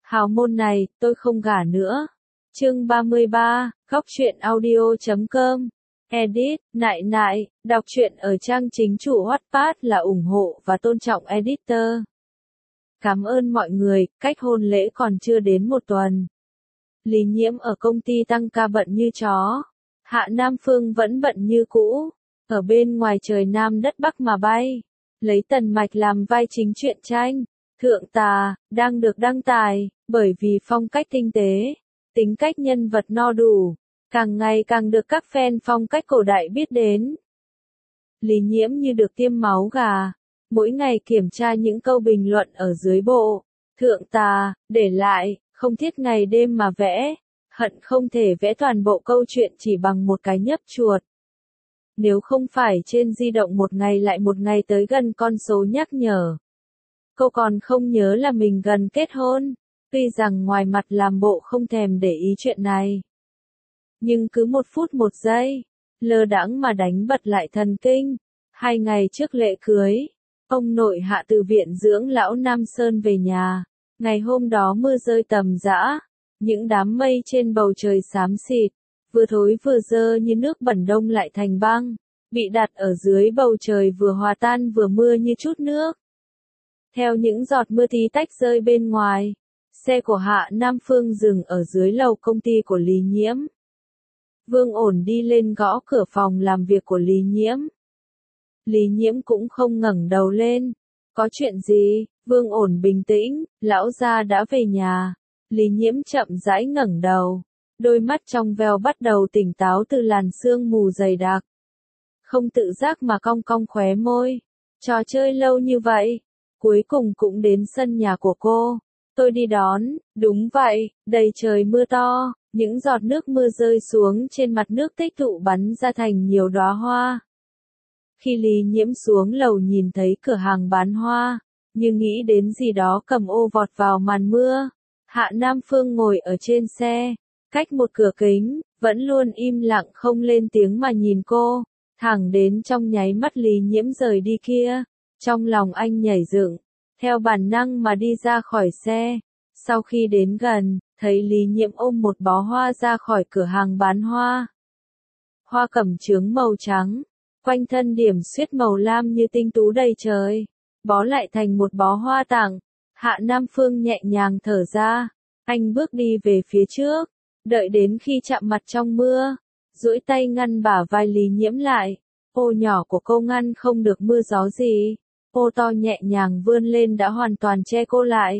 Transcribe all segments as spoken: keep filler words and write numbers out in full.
Hào môn này, tôi không gả nữa. Chương ba mươi ba, góc truyện audio chấm com. Edit, nại nại, đọc truyện ở trang chính chủ Wattpad là ủng hộ và tôn trọng editor. Cảm ơn mọi người, cách hôn lễ còn chưa đến một tuần. Lý Nhiễm ở công ty tăng ca bận như chó. Hạ Nam Phương vẫn bận như cũ. Ở bên ngoài trời Nam đất Bắc mà bay. Lấy Tần Mạch làm vai chính truyện tranh. Thượng Tà, đang được đăng tải, bởi vì phong cách tinh tế, tính cách nhân vật no đủ, càng ngày càng được các fan phong cách cổ đại biết đến. Lý Nhiễm như được tiêm máu gà, mỗi ngày kiểm tra những câu bình luận ở dưới bộ. Thượng Tà, để lại, không thiết ngày đêm mà vẽ, hận không thể vẽ toàn bộ câu chuyện chỉ bằng một cái nhấp chuột. Nếu không phải trên di động một ngày lại một ngày tới gần con số nhắc nhở. Cô còn không nhớ là mình gần kết hôn, tuy rằng ngoài mặt làm bộ không thèm để ý chuyện này. Nhưng cứ một phút một giây, lơ đãng mà đánh bật lại thần kinh. Hai ngày trước lễ cưới, ông nội Hạ từ viện dưỡng lão Nam Sơn về nhà. Ngày hôm đó mưa rơi tầm dã, những đám mây trên bầu trời xám xịt, vừa thối vừa dơ như nước bẩn đông lại thành băng, bị đặt ở dưới bầu trời vừa hòa tan vừa mưa như chút nước. Theo những giọt mưa tí tách rơi bên ngoài, xe của Hạ Nam Phương dừng ở dưới lầu công ty của Lý Nhiễm. Vương Ổn đi lên gõ cửa phòng làm việc của Lý Nhiễm. Lý Nhiễm cũng không ngẩng đầu lên. Có chuyện gì? Vương Ổn bình tĩnh, lão gia đã về nhà. Lý Nhiễm chậm rãi ngẩng đầu. Đôi mắt trong veo bắt đầu tỉnh táo từ làn sương mù dày đặc. Không tự giác mà cong cong khóe môi. Trò chơi lâu như vậy. Cuối cùng cũng đến sân nhà của cô. Tôi đi đón, đúng vậy, đầy trời mưa to, những giọt nước mưa rơi xuống trên mặt nước tích tụ bắn ra thành nhiều đóa hoa. Khi Lý Nhiễm xuống lầu nhìn thấy cửa hàng bán hoa, như nghĩ đến gì đó cầm ô vọt vào màn mưa. Hạ Nam Phương ngồi ở trên xe, cách một cửa kính, vẫn luôn im lặng không lên tiếng mà nhìn cô, thẳng đến trong nháy mắt Lý Nhiễm rời đi kia. Trong lòng anh nhảy dựng, theo bản năng mà đi ra khỏi xe. Sau khi đến gần, thấy Lý Nhiễm ôm một bó hoa ra khỏi cửa hàng bán hoa. Hoa cẩm chướng màu trắng, quanh thân điểm xuyết màu lam như tinh tú đầy trời, bó lại thành một bó hoa tặng. Hạ Nam Phương nhẹ nhàng thở ra, anh bước đi về phía trước, đợi đến khi chạm mặt trong mưa, duỗi tay ngăn bả vai Lý Nhiễm lại. Ô nhỏ của cô ngăn không được mưa gió gì. Ô to nhẹ nhàng vươn lên đã hoàn toàn che cô lại.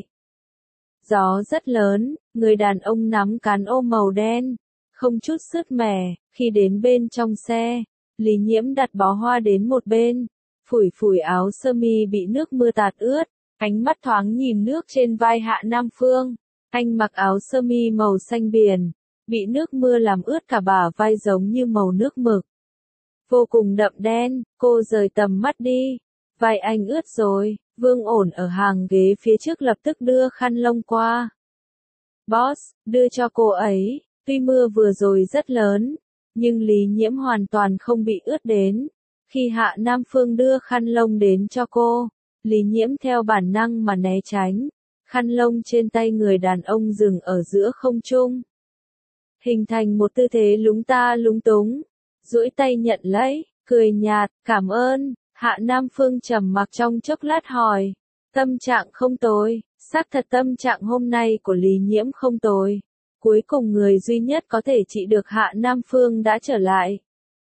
Gió rất lớn, người đàn ông nắm cán ô màu đen, không chút sứt mẻ. Khi đến bên trong xe, Lý Nhiễm đặt bó hoa đến một bên, phủi phủi áo sơ mi bị nước mưa tạt ướt, ánh mắt thoáng nhìn nước trên vai Hạ Nam Phương. Anh mặc áo sơ mi màu xanh biển, bị nước mưa làm ướt cả bả vai giống như màu nước mực. Vô cùng đậm đen, cô rời tầm mắt đi. Vai anh ướt rồi, Vương Ổn ở hàng ghế phía trước lập tức đưa khăn lông qua. Boss, đưa cho cô ấy, tuy mưa vừa rồi rất lớn, nhưng Lý Nhiễm hoàn toàn không bị ướt đến. Khi Hạ Nam Phương đưa khăn lông đến cho cô, Lý Nhiễm theo bản năng mà né tránh. Khăn lông trên tay người đàn ông dừng ở giữa không trung, hình thành một tư thế lúng ta lúng túng. Duỗi tay nhận lấy, cười nhạt, cảm ơn. Hạ Nam Phương trầm mặc trong chốc lát hỏi, tâm trạng không tồi. Xác thật tâm trạng hôm nay của Lý Nhiễm không tồi. Cuối cùng người duy nhất có thể trị được Hạ Nam Phương đã trở lại.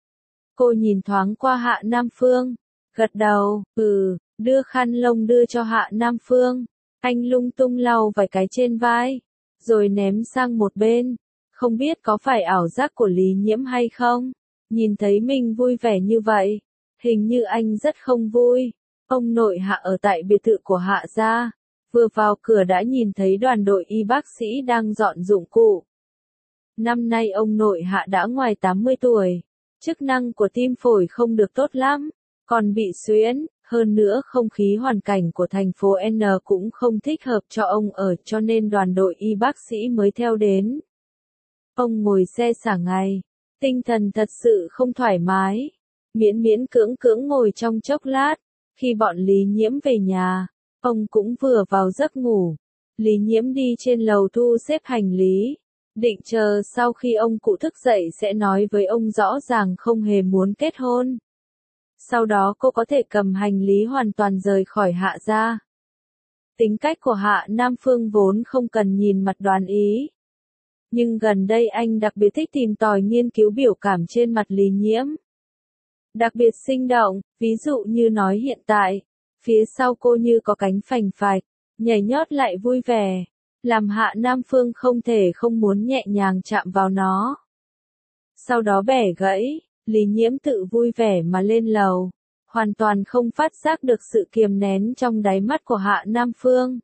Cô nhìn thoáng qua Hạ Nam Phương, gật đầu, ừ, đưa khăn lông đưa cho Hạ Nam Phương. Anh lung tung lau vài cái trên vai, rồi ném sang một bên. Không biết có phải ảo giác của Lý Nhiễm hay không? Nhìn thấy mình vui vẻ như vậy, hình như anh rất không vui. Ông nội Hạ ở tại biệt thự của Hạ gia, vừa vào cửa đã nhìn thấy đoàn đội y bác sĩ đang dọn dụng cụ. Năm nay ông nội Hạ đã ngoài tám mươi tuổi, chức năng của tim phổi không được tốt lắm, còn bị suyễn, hơn nữa không khí hoàn cảnh của thành phố N cũng không thích hợp cho ông ở, cho nên đoàn đội y bác sĩ mới theo đến. Ông ngồi xe xả ngày, tinh thần thật sự không thoải mái, miễn miễn cưỡng cưỡng ngồi trong chốc lát. Khi bọn Lý Nhiễm về nhà, ông cũng vừa vào giấc ngủ. Lý Nhiễm đi trên lầu thu xếp hành lý. Định chờ sau khi ông cụ thức dậy sẽ nói với ông rõ ràng không hề muốn kết hôn. Sau đó cô có thể cầm hành lý hoàn toàn rời khỏi Hạ gia. Tính cách của Hạ Nam Phương vốn không cần nhìn mặt đoán ý. Nhưng gần đây anh đặc biệt thích tìm tòi nghiên cứu biểu cảm trên mặt Lý Nhiễm. Đặc biệt sinh động, ví dụ như nói hiện tại, phía sau cô như có cánh phành phạch, nhảy nhót lại vui vẻ, làm Hạ Nam Phương không thể không muốn nhẹ nhàng chạm vào nó. Sau đó bẻ gãy, Lý Nhiễm tự vui vẻ mà lên lầu, hoàn toàn không phát giác được sự kiềm nén trong đáy mắt của Hạ Nam Phương.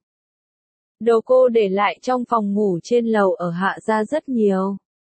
Đồ cô để lại trong phòng ngủ trên lầu ở Hạ gia rất nhiều.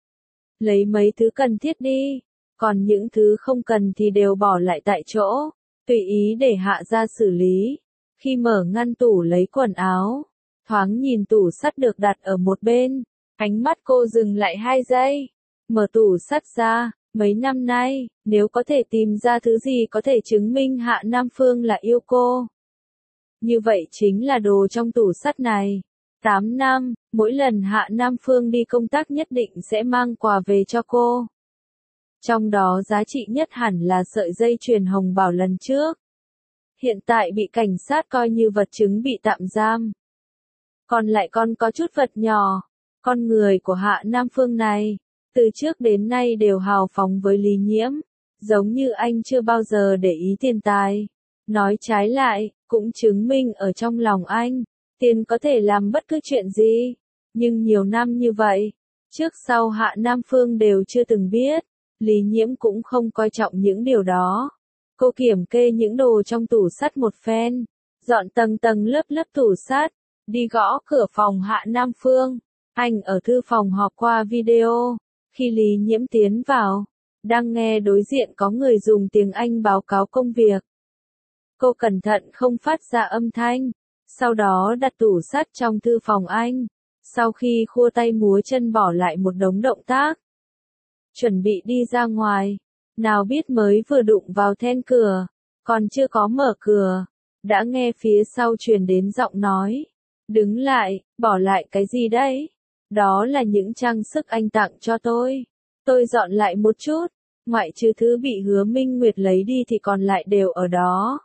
Lấy mấy thứ cần thiết đi, còn những thứ không cần thì đều bỏ lại tại chỗ, tùy ý để Hạ gia xử lý. Khi mở ngăn tủ lấy quần áo, thoáng nhìn tủ sắt được đặt ở một bên, ánh mắt cô dừng lại hai giây, mở tủ sắt ra. Mấy năm nay, nếu có thể tìm ra thứ gì có thể chứng minh Hạ Nam Phương là yêu cô, như vậy chính là đồ trong tủ sắt này. tám năm, mỗi lần Hạ Nam Phương đi công tác nhất định sẽ mang quà về cho cô. Trong đó giá trị nhất hẳn là sợi dây chuyền hồng bảo lần trước. Hiện tại bị cảnh sát coi như vật chứng bị tạm giam. Còn lại còn có chút vật nhỏ. Con người của Hạ Nam Phương này, từ trước đến nay đều hào phóng với Lý Nhiễm, giống như anh chưa bao giờ để ý tiền tài. Nói trái lại, cũng chứng minh ở trong lòng anh, tiền có thể làm bất cứ chuyện gì. Nhưng nhiều năm như vậy, trước sau Hạ Nam Phương đều chưa từng biết, Lý Nhiễm cũng không coi trọng những điều đó. Cô kiểm kê những đồ trong tủ sắt một phen, dọn tầng tầng lớp lớp tủ sắt, đi gõ cửa phòng Hạ Nam Phương. Anh ở thư phòng họp qua video. Khi Lý Nhiễm tiến vào, đang nghe đối diện có người dùng tiếng Anh báo cáo công việc. Cô cẩn thận không phát ra âm thanh, sau đó đặt tủ sắt trong thư phòng anh. Sau khi khua tay múa chân bỏ lại một đống động tác, chuẩn bị đi ra ngoài, nào biết mới vừa đụng vào then cửa, còn chưa có mở cửa, đã nghe phía sau truyền đến giọng nói. Đứng lại, bỏ lại cái gì đấy? Đó là những trang sức anh tặng cho tôi. Tôi dọn lại một chút, ngoại trừ thứ bị Hứa Minh Nguyệt lấy đi thì còn lại đều ở đó.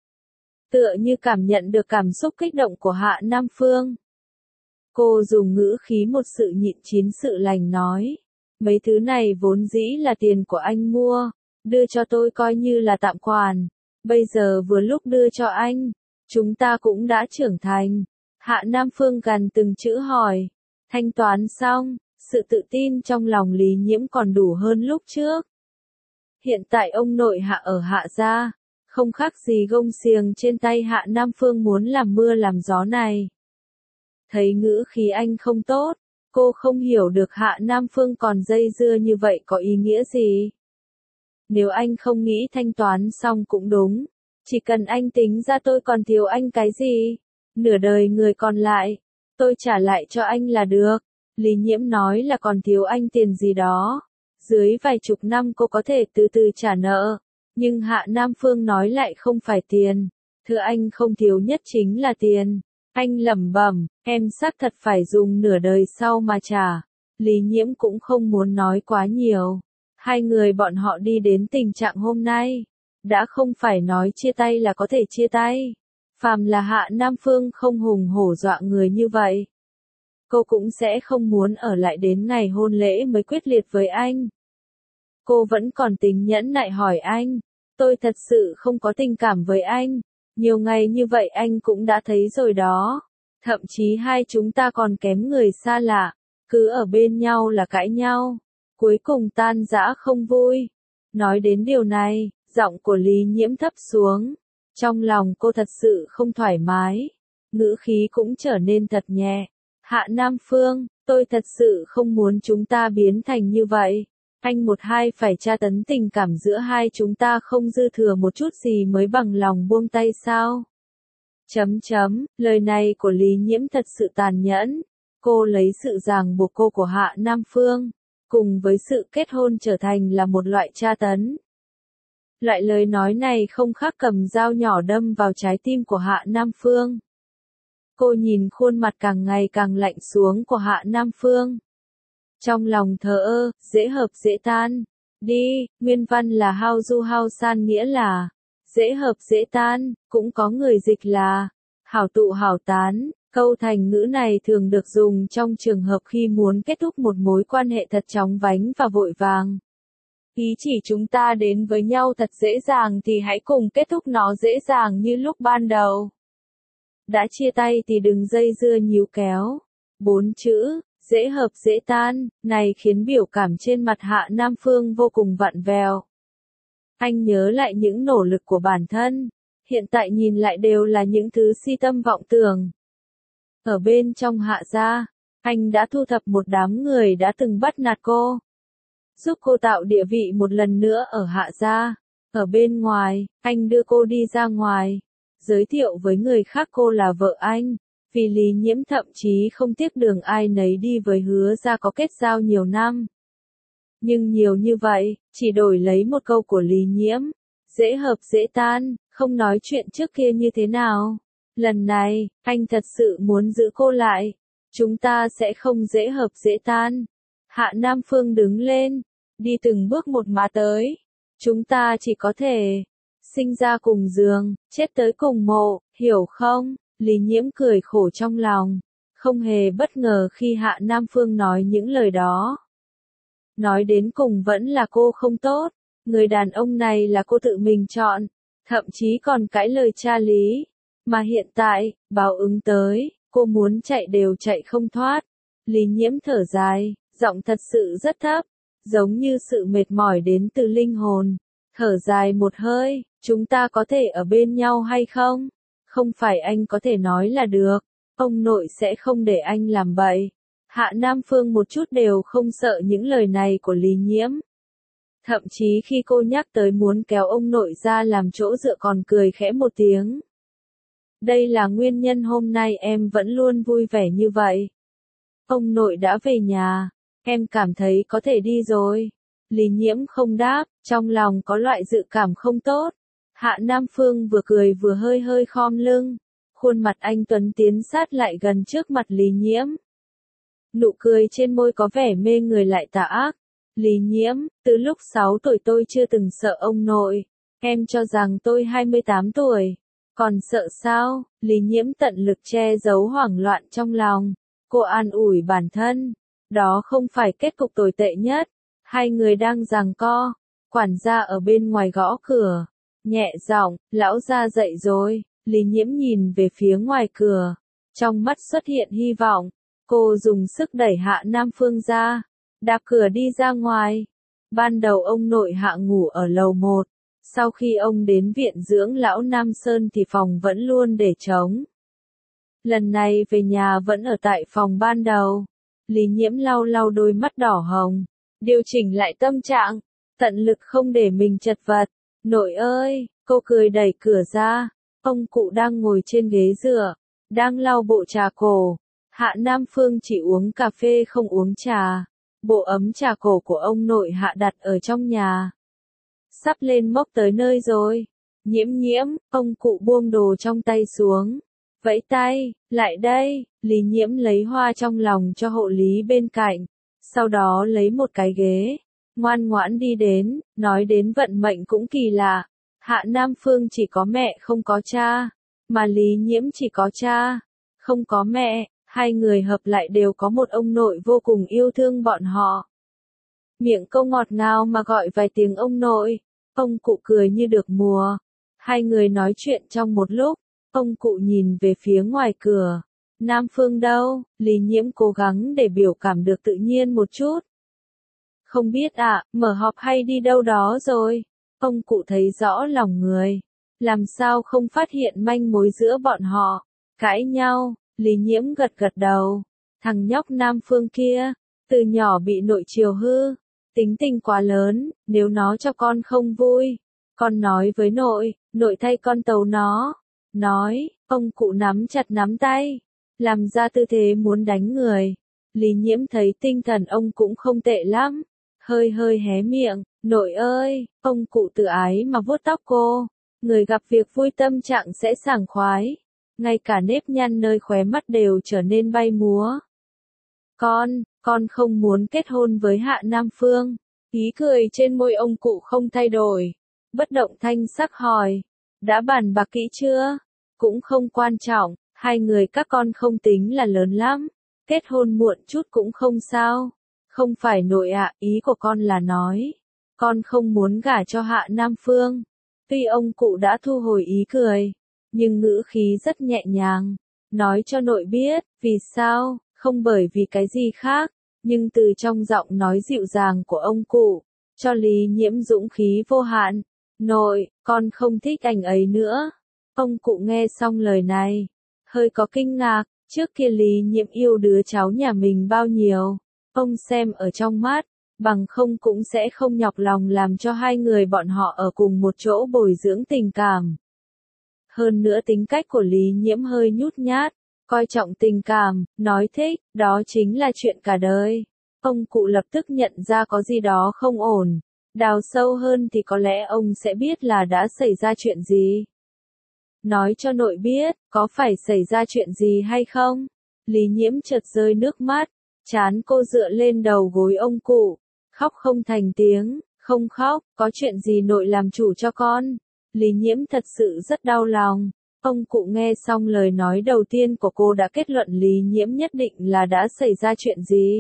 Tựa như cảm nhận được cảm xúc kích động của Hạ Nam Phương. Cô dùng ngữ khí một sự nhịn chín sự lành nói. Mấy thứ này vốn dĩ là tiền của anh mua, đưa cho tôi coi như là tạm khoản. Bây giờ vừa lúc đưa cho anh, chúng ta cũng đã trưởng thành. Hạ Nam Phương gằn từng chữ hỏi. Thanh toán xong, sự tự tin trong lòng Lý Nhiễm còn đủ hơn lúc trước. Hiện tại ông nội Hạ ở Hạ gia, không khác gì gông xiềng trên tay Hạ Nam Phương muốn làm mưa làm gió này. Thấy ngữ khí anh không tốt, cô không hiểu được Hạ Nam Phương còn dây dưa như vậy có ý nghĩa gì. Nếu anh không nghĩ thanh toán xong cũng đúng, chỉ cần anh tính ra tôi còn thiếu anh cái gì, nửa đời người còn lại, tôi trả lại cho anh là được. Lý Nhiễm nói là còn thiếu anh tiền gì đó. Dưới vài chục năm cô có thể từ từ trả nợ. Nhưng Hạ Nam Phương nói lại không phải tiền. Thứ anh không thiếu nhất chính là tiền. Anh lẩm bẩm, em xác thật phải dùng nửa đời sau mà trả. Lý Nhiễm cũng không muốn nói quá nhiều. Hai người bọn họ đi đến tình trạng hôm nay. Đã không phải nói chia tay là có thể chia tay. Phàm là Hạ Nam Phương không hùng hổ dọa người như vậy, cô cũng sẽ không muốn ở lại đến ngày hôn lễ mới quyết liệt với anh. Cô vẫn còn tính nhẫn nại hỏi anh, tôi thật sự không có tình cảm với anh, nhiều ngày như vậy anh cũng đã thấy rồi đó. Thậm chí hai chúng ta còn kém người xa lạ, cứ ở bên nhau là cãi nhau, cuối cùng tan rã không vui. Nói đến điều này, giọng của Lý Nhiễm thấp xuống. Trong lòng cô thật sự không thoải mái, ngữ khí cũng trở nên thật nhẹ. Hạ Nam Phương, tôi thật sự không muốn chúng ta biến thành như vậy. Anh một hai phải tra tấn tình cảm giữa hai chúng ta không dư thừa một chút gì mới bằng lòng buông tay sao? Chấm chấm, lời này của Lý Nhiễm thật sự tàn nhẫn. Cô lấy sự ràng buộc cô của Hạ Nam Phương, cùng với sự kết hôn trở thành là một loại tra tấn. Loại lời nói này không khác cầm dao nhỏ đâm vào trái tim của Hạ Nam Phương. Cô nhìn khuôn mặt càng ngày càng lạnh xuống của Hạ Nam Phương. Trong lòng thờ ơ, dễ hợp dễ tan. Đi, nguyên văn là hao du hao san nghĩa là dễ hợp dễ tan, cũng có người dịch là hảo tụ hảo tán. Câu thành ngữ này thường được dùng trong trường hợp khi muốn kết thúc một mối quan hệ thật chóng vánh và vội vàng. Ý chỉ chúng ta đến với nhau thật dễ dàng thì hãy cùng kết thúc nó dễ dàng như lúc ban đầu. Đã chia tay thì đừng dây dưa níu kéo. Bốn chữ, dễ hợp dễ tan, này khiến biểu cảm trên mặt Hạ Nam Phương vô cùng vặn vẹo. Anh nhớ lại những nỗ lực của bản thân, hiện tại nhìn lại đều là những thứ si tâm vọng tưởng. Ở bên trong Hạ gia, anh đã thu thập một đám người đã từng bắt nạt cô, giúp cô tạo địa vị một lần nữa ở Hạ gia. Ở bên ngoài, anh đưa cô đi ra ngoài, giới thiệu với người khác cô là vợ anh. Vì Lý Nhiễm thậm chí không tiếc đường ai nấy đi với hứa ra có kết giao nhiều năm. Nhưng nhiều như vậy, chỉ đổi lấy một câu của Lý Nhiễm. Dễ hợp dễ tan, không nói chuyện trước kia như thế nào. Lần này, anh thật sự muốn giữ cô lại. Chúng ta sẽ không dễ hợp dễ tan. Hạ Nam Phương đứng lên, đi từng bước một mà tới. Chúng ta chỉ có thể sinh ra cùng giường, chết tới cùng mộ, hiểu không? Lý Nhiễm cười khổ trong lòng, không hề bất ngờ khi Hạ Nam Phương nói những lời đó. Nói đến cùng vẫn là cô không tốt, người đàn ông này là cô tự mình chọn, thậm chí còn cãi lời cha Lý. Mà hiện tại, báo ứng tới, cô muốn chạy đều chạy không thoát. Lý Nhiễm thở dài, giọng thật sự rất thấp, giống như sự mệt mỏi đến từ linh hồn. Thở dài một hơi, chúng ta có thể ở bên nhau hay không? Không phải anh có thể nói là được, ông nội sẽ không để anh làm bậy. Hạ Nam Phương một chút đều không sợ những lời này của Lý Nhiễm. Thậm chí khi cô nhắc tới muốn kéo ông nội ra làm chỗ dựa còn cười khẽ một tiếng. Đây là nguyên nhân hôm nay em vẫn luôn vui vẻ như vậy. Ông nội đã về nhà, em cảm thấy có thể đi rồi. Lý Nhiễm không đáp, trong lòng có loại dự cảm không tốt. Hạ Nam Phương vừa cười vừa hơi hơi khom lưng. Khuôn mặt anh tuấn tiến sát lại gần trước mặt Lý Nhiễm. Nụ cười trên môi có vẻ mê người lại tà ác. Lý Nhiễm, từ lúc sáu tuổi tôi chưa từng sợ ông nội. Em cho rằng tôi hai mươi tám tuổi. Còn sợ sao? Lý Nhiễm tận lực che giấu hoảng loạn trong lòng. Cô an ủi bản thân. Đó không phải kết cục tồi tệ nhất. Hai người đang giằng co. Quản gia ở bên ngoài gõ cửa. Nhẹ giọng, lão gia dậy rồi. Lý Nhiễm nhìn về phía ngoài cửa. Trong mắt xuất hiện hy vọng. Cô dùng sức đẩy Hạ Nam Phương ra. Đạp cửa đi ra ngoài. Ban đầu ông nội Hạ ngủ ở lầu một. Sau khi ông đến viện dưỡng lão Nam Sơn thì phòng vẫn luôn để trống. Lần này về nhà vẫn ở tại phòng ban đầu. Lý Nhiễm lau lau đôi mắt đỏ hồng. Điều chỉnh lại tâm trạng. Tận lực không để mình chật vật. Nội ơi, cô cười đẩy cửa ra. Ông cụ đang ngồi trên ghế dựa. Đang lau bộ trà cổ. Hạ Nam Phương chỉ uống cà phê không uống trà. Bộ ấm trà cổ của ông nội Hạ đặt ở trong nhà. Sắp lên mốc tới nơi rồi. Nhiễm nhiễm, ông cụ buông đồ trong tay xuống. Vẫy tay, lại đây. Lý Nhiễm lấy hoa trong lòng cho hộ lý bên cạnh. Sau đó lấy một cái ghế. Ngoan ngoãn đi đến, nói đến vận mệnh cũng kỳ lạ. Hạ Nam Phương chỉ có mẹ không có cha. Mà Lý Nhiễm chỉ có cha, không có mẹ. Hai người hợp lại đều có một ông nội vô cùng yêu thương bọn họ. Miệng câu ngọt ngào mà gọi vài tiếng ông nội. Ông cụ cười như được mùa. Hai người nói chuyện trong một lúc. Ông cụ nhìn về phía ngoài cửa. Nam Phương đâu? Lý Nhiễm cố gắng để biểu cảm được tự nhiên một chút. Không biết ạ, à, mở họp hay đi đâu đó rồi. Ông cụ thấy rõ lòng người. Làm sao không phát hiện manh mối giữa bọn họ. Cãi nhau. Lý Nhiễm gật gật đầu. Thằng nhóc Nam Phương kia, từ nhỏ bị nội chiều hư, tính tình quá lớn, nếu nó cho con không vui, con nói với nội, nội thay con tấu nó. Nói, ông cụ nắm chặt nắm tay, làm ra tư thế muốn đánh người. Lý Nhiễm thấy tinh thần ông cũng không tệ lắm, hơi hơi hé miệng, nội ơi, ông cụ tự ái mà vuốt tóc cô, người gặp việc vui tâm trạng sẽ sảng khoái. ngay cả nếp nhăn nơi khóe mắt đều trở nên bay múa. Con, con không muốn kết hôn với Hạ Nam Phương. Ý cười trên môi ông cụ không thay đổi. Bất động thanh sắc hỏi. Đã bàn bạc kỹ chưa? Cũng không quan trọng, hai người các con không tính là lớn lắm. Kết hôn muộn chút cũng không sao. Không phải nội ạ, ý của con là nói. Con không muốn gả cho Hạ Nam Phương. Tuy ông cụ đã thu hồi ý cười, nhưng ngữ khí rất nhẹ nhàng. Nói cho nội biết, vì sao, không bởi vì cái gì khác. Nhưng từ trong giọng nói dịu dàng của ông cụ, cho Lý Nhiễm dũng khí vô hạn. Nội, con không thích anh ấy nữa. Ông cụ nghe xong lời này, hơi có kinh ngạc, trước kia Lý Nhiễm yêu đứa cháu nhà mình bao nhiêu. Ông xem ở trong mắt, bằng không cũng sẽ không nhọc lòng làm cho hai người bọn họ ở cùng một chỗ bồi dưỡng tình cảm. Hơn nữa tính cách của Lý Nhiễm hơi nhút nhát, coi trọng tình cảm, nói thích, đó chính là chuyện cả đời. Ông cụ lập tức nhận ra có gì đó không ổn. Đào sâu hơn thì có lẽ ông sẽ biết là đã xảy ra chuyện gì. Nói cho nội biết, có phải xảy ra chuyện gì hay không? Lý Nhiễm chợt rơi nước mắt, trán cô dựa lên đầu gối ông cụ, khóc không thành tiếng, không khóc, có chuyện gì nội làm chủ cho con? Lý Nhiễm thật sự rất đau lòng. Ông cụ nghe xong lời nói đầu tiên của cô đã kết luận Lý Nhiễm nhất định là đã xảy ra chuyện gì.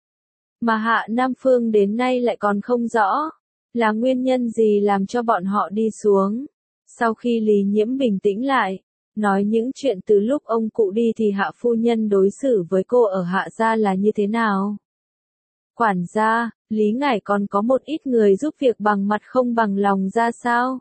Mà Hạ Nam Phương đến nay lại còn không rõ, là nguyên nhân gì làm cho bọn họ đi xuống. Sau khi Lý Nhiễm bình tĩnh lại, nói những chuyện từ lúc ông cụ đi thì Hạ phu nhân đối xử với cô ở Hạ gia là như thế nào. Quản gia, Lý ngài còn có một ít người giúp việc bằng mặt không bằng lòng ra sao?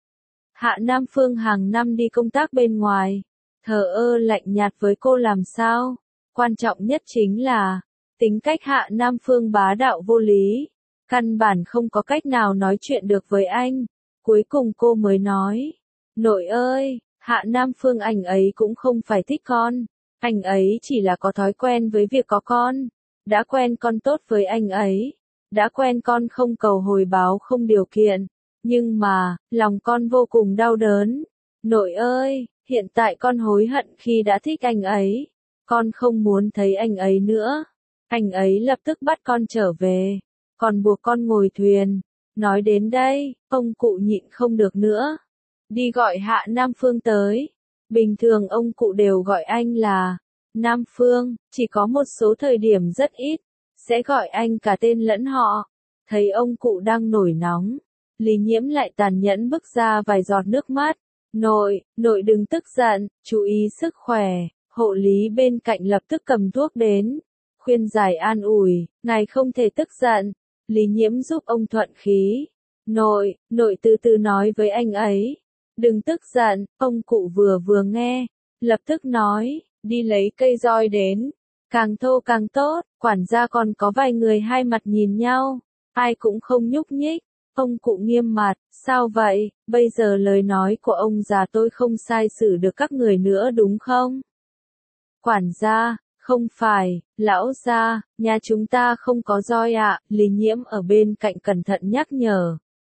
Hạ Nam Phương hàng năm đi công tác bên ngoài, thờ ơ lạnh nhạt với cô làm sao? Quan trọng nhất chính là, tính cách Hạ Nam Phương bá đạo vô lý, căn bản không có cách nào nói chuyện được với anh. Cuối cùng cô mới nói, nội ơi, Hạ Nam Phương anh ấy cũng không phải thích con, anh ấy chỉ là có thói quen với việc có con, đã quen con tốt với anh ấy, đã quen con không cầu hồi báo không điều kiện, nhưng mà, lòng con vô cùng đau đớn. Nội ơi, hiện tại con hối hận khi đã thích anh ấy, con không muốn thấy anh ấy nữa. Anh ấy lập tức bắt con trở về, còn buộc con ngồi thuyền. Nói đến đây, ông cụ nhịn không được nữa. Đi gọi Hạ Nam Phương tới. Bình thường ông cụ đều gọi anh là Nam Phương, chỉ có một số thời điểm rất ít, sẽ gọi anh cả tên lẫn họ. Thấy ông cụ đang nổi nóng, Lý Nhiễm lại tàn nhẫn bức ra vài giọt nước mắt. Nội, nội đừng tức giận, chú ý sức khỏe. Hộ lý bên cạnh lập tức cầm thuốc đến, khuyên giải an ủi, ngài không thể tức giận. Lý Nhiễm giúp ông thuận khí. Nội, nội từ từ nói với anh ấy. Đừng tức giận, ông cụ vừa vừa nghe, lập tức nói, đi lấy cây roi đến. Càng thô càng tốt, quản gia còn có vài người hai mặt nhìn nhau, ai cũng không nhúc nhích. Ông cụ nghiêm mặt, sao vậy, bây giờ lời nói của ông già tôi không sai xử được các người nữa đúng không? Quản gia, không phải, lão gia, nhà chúng ta không có roi ạ, Lý Nhiễm ở bên cạnh cẩn thận nhắc nhở.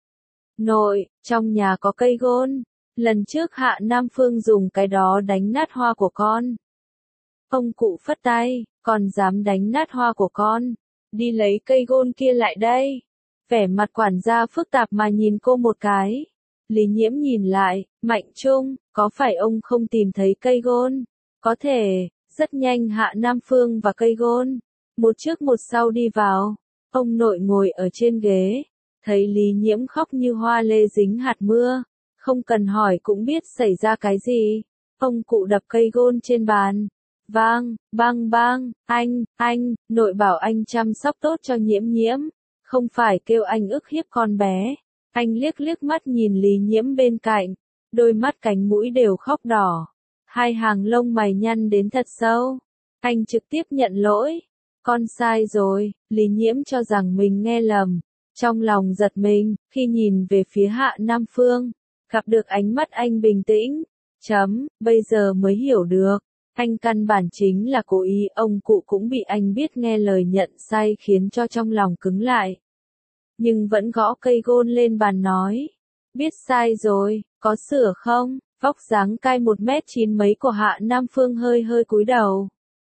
Nội, trong nhà có cây gôn, lần trước Hạ Nam Phương dùng cái đó đánh nát hoa của con. Ông cụ phất tay, còn dám đánh nát hoa của con, đi lấy cây gôn kia lại đây. Vẻ mặt quản gia phức tạp mà nhìn cô một cái. Lý Nhiễm nhìn lại, Mạnh Trung, có phải ông không tìm thấy cây gôn? Có thể. Rất nhanh Hạ Nam Phương và cây gôn, một trước một sau đi vào. Ông nội ngồi ở trên ghế, thấy Lý Nhiễm khóc như hoa lê dính hạt mưa, không cần hỏi cũng biết xảy ra cái gì. Ông cụ đập cây gôn trên bàn. Vang, bang bang, anh, anh, nội bảo anh chăm sóc tốt cho Nhiễm Nhiễm, không phải kêu anh ức hiếp con bé. Anh liếc liếc mắt nhìn Lý Nhiễm bên cạnh, đôi mắt cánh mũi đều khóc đỏ. Hai hàng lông mày nhăn đến thật sâu. Anh trực tiếp nhận lỗi. Con sai rồi, Lý Nhiễm cho rằng mình nghe lầm. Trong lòng giật mình, khi nhìn về phía Hạ Nam Phương, gặp được ánh mắt anh bình tĩnh. Chấm, bây giờ mới hiểu được. Anh căn bản chính là cố ý, ông cụ cũng bị anh biết nghe lời nhận sai khiến cho trong lòng cứng lại. Nhưng vẫn gõ cây gôn lên bàn nói. Biết sai rồi, có sửa không? Vóc dáng cai một mét chín mấy của Hạ Nam Phương hơi hơi cúi đầu.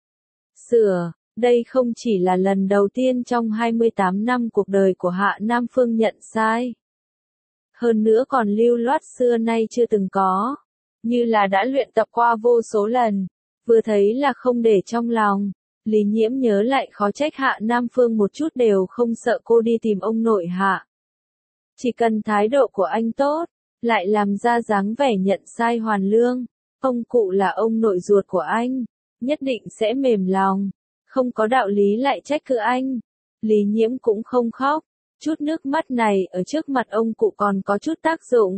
Sửa, đây không chỉ là lần đầu tiên trong hai mươi tám năm cuộc đời của Hạ Nam Phương nhận sai. Hơn nữa còn lưu loát xưa nay chưa từng có. Như là đã luyện tập qua vô số lần. Vừa thấy là không để trong lòng. Lý Nhiễm nhớ lại khó trách Hạ Nam Phương một chút đều không sợ cô đi tìm ông nội Hạ. Chỉ cần thái độ của anh tốt, lại làm ra dáng vẻ nhận sai hoàn lương. Ông cụ là ông nội ruột của anh, nhất định sẽ mềm lòng. Không có đạo lý lại trách cứ anh. Lý Nhiễm cũng không khóc. Chút nước mắt này ở trước mặt ông cụ còn có chút tác dụng.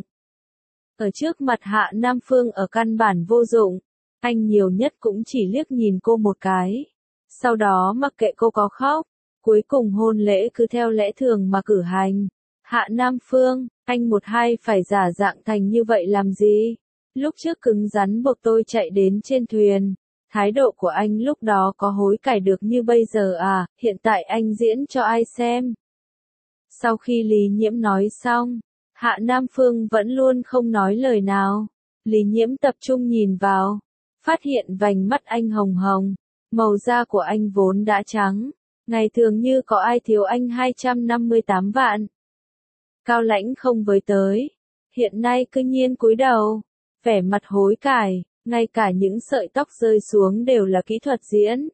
Ở trước mặt Hạ Nam Phương ở căn bản vô dụng. Anh nhiều nhất cũng chỉ liếc nhìn cô một cái. Sau đó mặc kệ cô có khóc. Cuối cùng hôn lễ cứ theo lẽ thường mà cử hành. Hạ Nam Phương, anh một hai phải giả dạng thành như vậy làm gì? Lúc trước cứng rắn buộc tôi chạy đến trên thuyền. Thái độ của anh lúc đó có hối cải được như bây giờ à, hiện tại anh diễn cho ai xem? Sau khi Lý Nhiễm nói xong, Hạ Nam Phương vẫn luôn không nói lời nào. Lý Nhiễm tập trung nhìn vào, phát hiện vành mắt anh hồng hồng, màu da của anh vốn đã trắng, ngày thường như có ai thiếu anh hai trăm năm mươi tám vạn. Cao Lãnh không với tới, hiện nay cứ nhiên cúi đầu, vẻ mặt hối cải, ngay cả những sợi tóc rơi xuống đều là kỹ thuật diễn.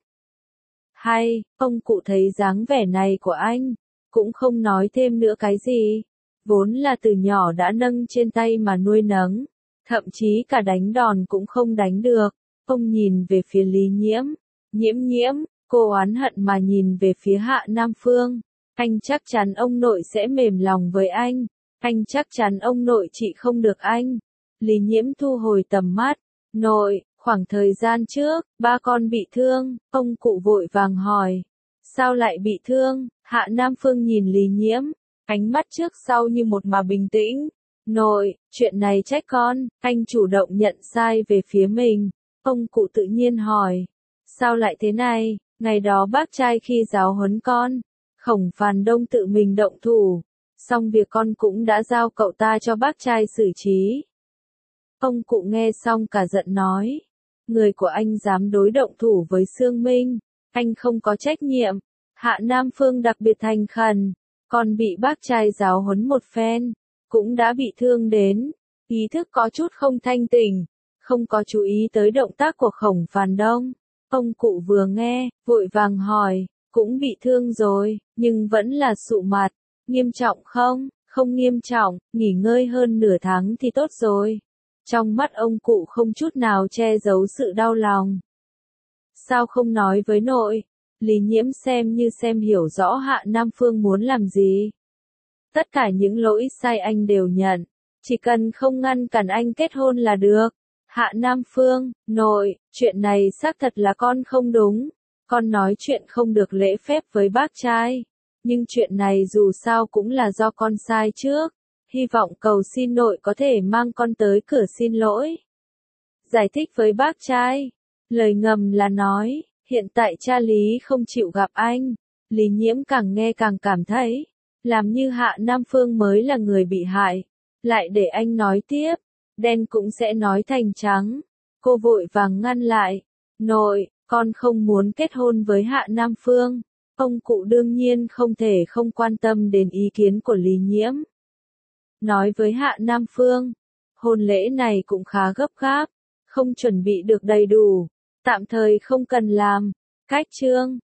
Hay, ông cụ thấy dáng vẻ này của anh, cũng không nói thêm nữa cái gì, vốn là từ nhỏ đã nâng trên tay mà nuôi nấng, thậm chí cả đánh đòn cũng không đánh được. Ông nhìn về phía Lý Nhiễm, Nhiễm Nhiễm, cô oán hận mà nhìn về phía Hạ Nam Phương. Anh chắc chắn ông nội sẽ mềm lòng với anh, anh chắc chắn ông nội trị không được anh. Lý Nhiễm thu hồi tầm mắt, nội, khoảng thời gian trước, ba con bị thương, ông cụ vội vàng hỏi. Sao lại bị thương? Hạ Nam Phương nhìn Lý Nhiễm, ánh mắt trước sau như một mà bình tĩnh. Nội, chuyện này trách con, anh chủ động nhận sai về phía mình. Ông cụ tự nhiên hỏi. Sao lại thế này? Ngày đó bác trai khi giáo huấn con, Khổng Phàn Đông tự mình động thủ. Xong việc con cũng đã giao cậu ta cho bác trai xử trí. Ông cụ nghe xong cả giận nói. Người của anh dám đối động thủ với Sương Minh, anh không có trách nhiệm. Hạ Nam Phương đặc biệt thành khẩn, còn bị bác trai giáo huấn một phen, cũng đã bị thương đến, ý thức có chút không thanh tỉnh, không có chú ý tới động tác của Khổng Phàn Đông. Ông cụ vừa nghe, vội vàng hỏi, cũng bị thương rồi, nhưng vẫn là sụ mặt, nghiêm trọng không? Không nghiêm trọng, nghỉ ngơi hơn nửa tháng thì tốt rồi. Trong mắt ông cụ không chút nào che giấu sự đau lòng. Sao không nói với nội? Lý Nhiễm xem như xem hiểu rõ Hạ Nam Phương muốn làm gì. Tất cả những lỗi sai anh đều nhận, chỉ cần không ngăn cản anh kết hôn là được. Hạ Nam Phương, nội, chuyện này xác thật là con không đúng. Con nói chuyện không được lễ phép với bác trai. Nhưng chuyện này dù sao cũng là do con sai trước. Hy vọng cầu xin nội có thể mang con tới cửa xin lỗi. Giải thích với bác trai. Lời ngầm là nói, hiện tại cha Lý không chịu gặp anh. Lý Nhiễm càng nghe càng cảm thấy, làm như Hạ Nam Phương mới là người bị hại. Lại để anh nói tiếp, đen cũng sẽ nói thành trắng. Cô vội vàng ngăn lại. Nội, con không muốn kết hôn với Hạ Nam Phương. Ông cụ đương nhiên không thể không quan tâm đến ý kiến của Lý Nhiễm. Nói với Hạ Nam Phương, hôn lễ này cũng khá gấp gáp, không chuẩn bị được đầy đủ, tạm thời không cần làm. Cách trương,